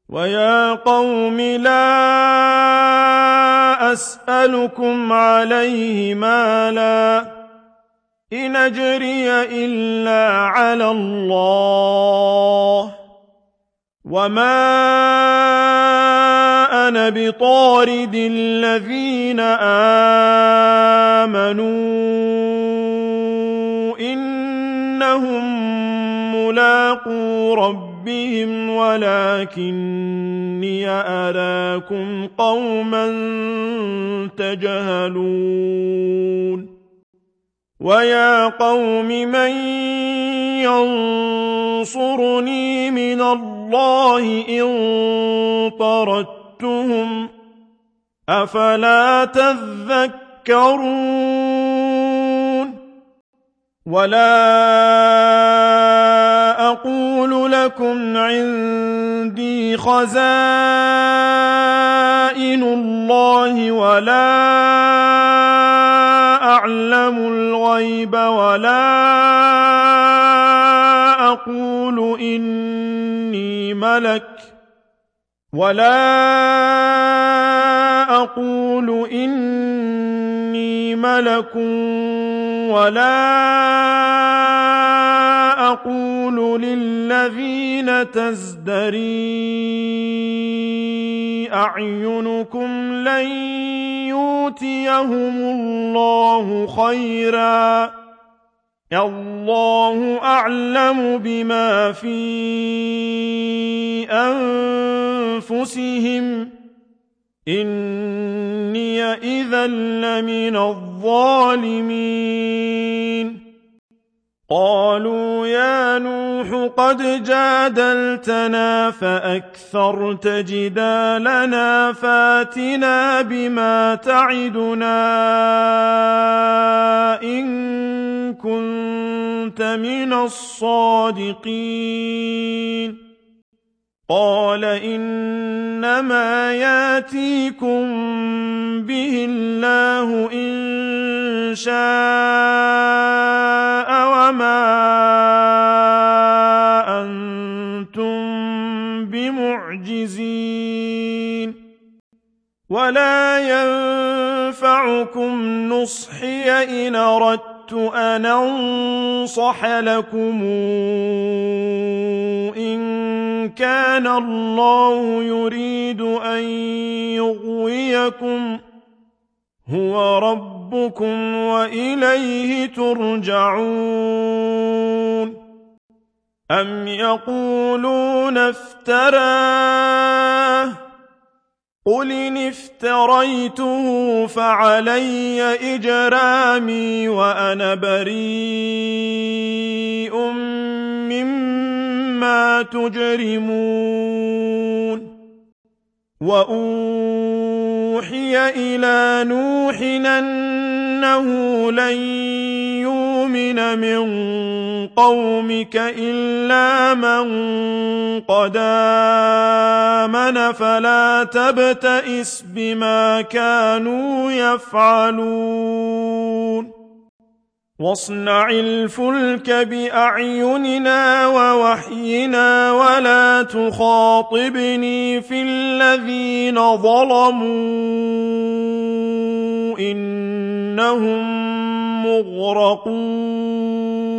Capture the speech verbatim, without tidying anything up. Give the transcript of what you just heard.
ويا قوم لا أسألكم عليه مالا إن أجري إلا على الله وما أنا بطارد الذين آمنوا إنهم ملاقو ربهم ولكني أراكم قوما تجهلون ويا قوم من ينصرني من الله إن طردتهم أفلا تذكرون ولا أقول لكم عندي خزائن الله ولا أعلم الغيب ولا أقول إني ملك ولا أقول إني ملك ولا أقول للذين تزدري أعينكم لن يؤتيهم الله خيرا الله أعلم بما في أنفسهم إني إذا لمن الظالمين قالوا يا نوح قد جادلتنا فأكثرت جدالنا فاتنا بما تعدنا إن كنت من الصادقين قال إنما ياتيكم به الله إن شاء وما أنتم بمعجزين ولا ينفعكم نصحي إن أردت أن أنصح لكم إن كان الله يريد أن يغويكم هو ربكم وإليه ترجعون أم يقولون افتراه قل إن افتريته فعلي إجرامي وأنا بريء مما تجرمون وأوحي إلى نوح أنه لن يؤمن من قومك إلا من قد آمن فلا تبتئس بما كانوا يفعلون واصنع الفلك بأعيننا ووحينا ولا تخاطبني في الذين ظلموا إنهم مغرقون